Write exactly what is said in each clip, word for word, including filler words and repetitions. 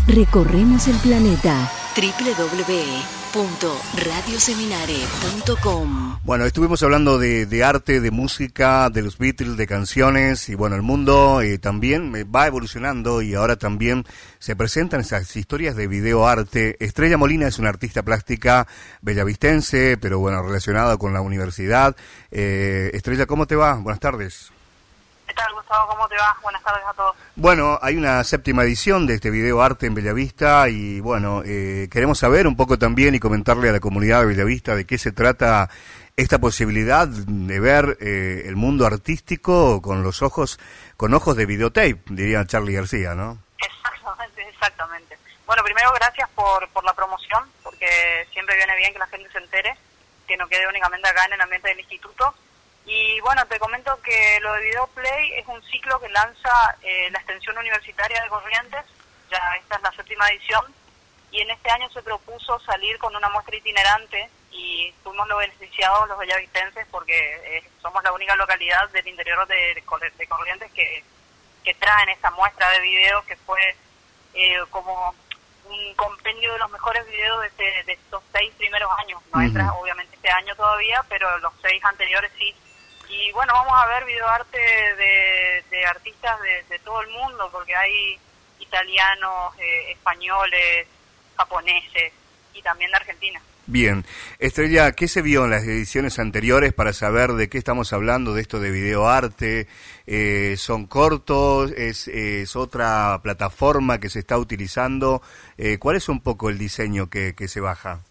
Recorremos el planeta. doble u doble u doble u punto radio seminare punto com. Bueno, estuvimos hablando de, de arte, de música, de los Beatles, de canciones, y bueno, el mundo eh, también va evolucionando y ahora también se presentan esas historias de videoarte. Estrella Molina es una artista plástica bellavistense, pero bueno, relacionada con la universidad. Eh, Estrella, ¿cómo te va? Buenas tardes. ¿Qué tal, Gustavo? ¿Cómo te va? Buenas tardes a todos. Bueno, hay una séptima edición de este Video Arte en Bellavista y bueno, eh, queremos saber un poco también y comentarle a la comunidad de Bellavista de qué se trata esta posibilidad de ver eh, el mundo artístico con los ojos, con ojos de videotape, diría Charly García, ¿no? Exactamente, exactamente. Bueno, primero gracias por, por la promoción, porque siempre viene bien que la gente se entere, que no quede únicamente acá en el ambiente del instituto. Y bueno, te comento que lo de Videoplay es un ciclo que lanza eh, la extensión universitaria de Corrientes, ya esta es la séptima edición, y en este año se propuso salir con una muestra itinerante y fuimos los beneficiados los bellavistenses porque eh, somos la única localidad del interior de, de Corrientes que, que traen esta muestra de videos que fue eh, como un compendio de los mejores videos de, este, de estos seis primeros años, no uh-huh. entra obviamente este año todavía, pero los seis anteriores sí. Y bueno, vamos a ver videoarte de, de artistas de, de todo el mundo, porque hay italianos, eh, españoles, japoneses y también de Argentina. Bien. Estrella, ¿qué se vio en las ediciones anteriores para saber de qué estamos hablando de esto de videoarte? Eh, ¿Son cortos? ¿Es, es otra plataforma que se está utilizando? Eh, ¿Cuál es un poco el diseño que, que se baja?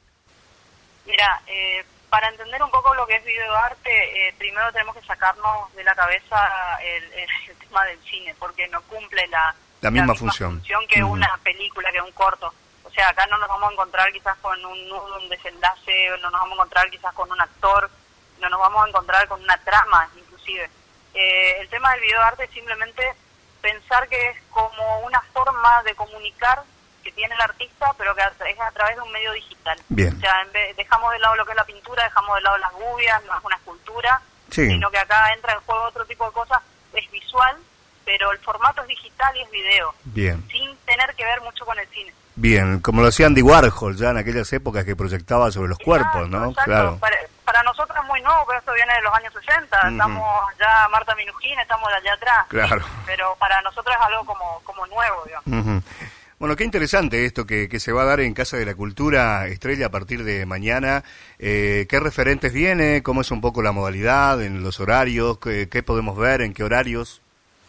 Mira, eh, para entender un poco lo que es videoarte, eh, primero tenemos que sacarnos de la cabeza el, el, el tema del cine, porque no cumple la, la, misma, la misma función, función que uh-huh. una película, que un corto. O sea, acá no nos vamos a encontrar quizás con un nudo, un desenlace, no nos vamos a encontrar quizás con un actor, no nos vamos a encontrar con una trama, inclusive. Eh, el tema del videoarte es simplemente pensar que es como una forma de comunicar que tiene el artista, pero que es a través de un medio digital. Bien. O sea, en vez, dejamos de lado lo que es la pintura, dejamos de lado las gubias, no es una escultura, sí. sino que acá entra en juego otro tipo de cosas, es visual, pero el formato es digital y es video. Bien. Sin tener que ver mucho con el cine. Bien, como lo hacía Andy Warhol ya en aquellas épocas que proyectaba sobre los Exacto, cuerpos, ¿no? Exacto. Claro. Para, para nosotros es muy nuevo, pero esto viene de los años sesenta, uh-huh. estamos ya Marta Minujín, estamos de allá atrás. Claro. Pero para nosotros es algo como, como nuevo, digamos. Uh-huh. Bueno, qué interesante esto que, que se va a dar en Casa de la Cultura, Estrella, a partir de mañana. Eh, ¿Qué referentes viene? ¿Cómo es un poco la modalidad, en los horarios? ¿Qué, qué podemos ver? ¿En qué horarios?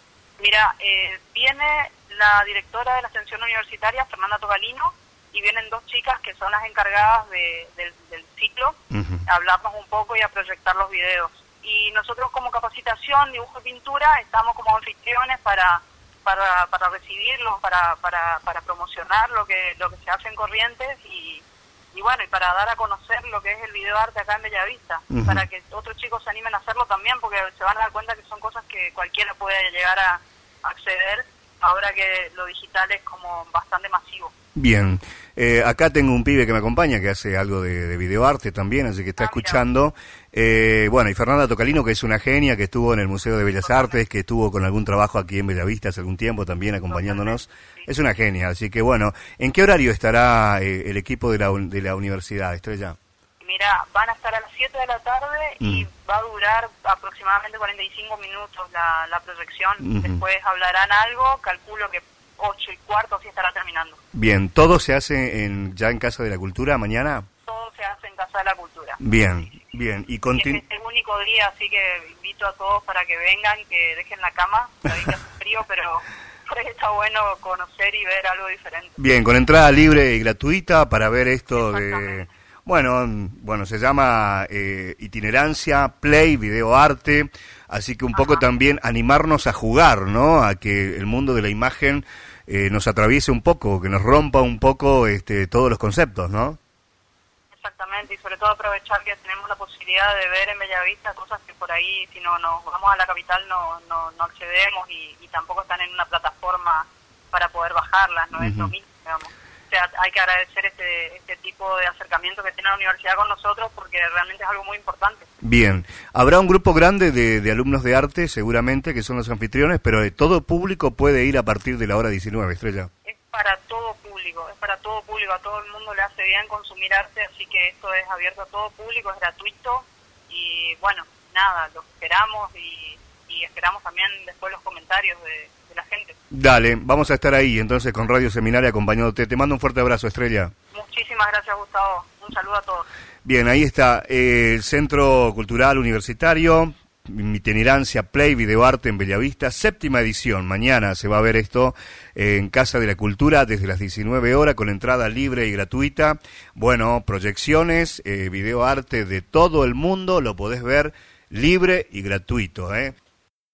Mira, eh, viene la directora de la extensión universitaria, Fernanda Togalino, y vienen dos chicas que son las encargadas de, de, del ciclo, uh-huh. a hablarnos un poco y a proyectar los videos. Y nosotros como capacitación, dibujo y pintura, estamos como anfitriones para... para para recibirlos, para para para promocionar lo que lo que se hace en Corrientes y, y bueno, y para dar a conocer lo que es el videoarte acá en Bellavista, uh-huh. para que otros chicos se animen a hacerlo también, porque se van a dar cuenta que son cosas que cualquiera puede llegar a acceder, ahora que lo digital es como bastante masivo. Bien, eh, acá tengo un pibe que me acompaña que hace algo de, de videoarte también, así que está ah, escuchando. Eh, bueno, y Fernanda Togalino, que es una genia, que estuvo en el Museo de Bellas Artes, que estuvo con algún trabajo aquí en Bellavista hace algún tiempo también acompañándonos. Sí. Es una genia, así que bueno, ¿en qué horario estará eh, el equipo de la, de la universidad, Estrella? Mira, van a estar a las siete de la tarde mm. y va a durar aproximadamente cuarenta y cinco minutos la, la proyección. Uh-huh. Después hablarán algo, calculo que ocho y cuarto así estará terminando. Bien, ¿todo se hace en ya en Casa de la Cultura mañana? Todo se hace en Casa de la Cultura. Bien, bien. Y, continu- y es el único día, así que invito a todos para que vengan, que dejen la cama, que hace frío, pero está bueno conocer y ver algo diferente. Bien, con entrada libre y gratuita para ver esto de... Bueno, bueno, se llama eh, Itinerancia, Play, Videoarte, así que un Ajá. poco también animarnos a jugar, ¿no? A que el mundo de la imagen eh, nos atraviese un poco, que nos rompa un poco este, todos los conceptos, ¿no? Exactamente, y sobre todo aprovechar que tenemos la posibilidad de ver en Bellavista cosas que por ahí, si no nos vamos a la capital, no no, no accedemos y, y tampoco están en una plataforma para poder bajarlas, no uh-huh. es lo mismo, digamos. O sea, hay que agradecer este, este tipo de acercamiento que tiene la universidad con nosotros porque realmente es algo muy importante. Bien, habrá un grupo grande de, de alumnos de arte seguramente que son los anfitriones, pero todo público puede ir a partir de la hora diecinueve, Estrella. Es para para todo público, es para todo público, a todo el mundo le hace bien consumir arte, así que esto es abierto a todo público, es gratuito y bueno, nada, lo esperamos y, y esperamos también después los comentarios de, de la gente. Dale, vamos a estar ahí entonces con Radio Seminario acompañándote. Te mando un fuerte abrazo, Estrella. Muchísimas gracias, Gustavo. Un saludo a todos. Bien, ahí está eh, el Centro Cultural Universitario, Itinerancia Play Videoarte en Bellavista, séptima edición. Mañana se va a ver esto eh, en Casa de la Cultura desde las diecinueve horas con entrada libre y gratuita. Bueno, proyecciones, eh, videoarte de todo el mundo, lo podés ver libre y gratuito, ¿eh?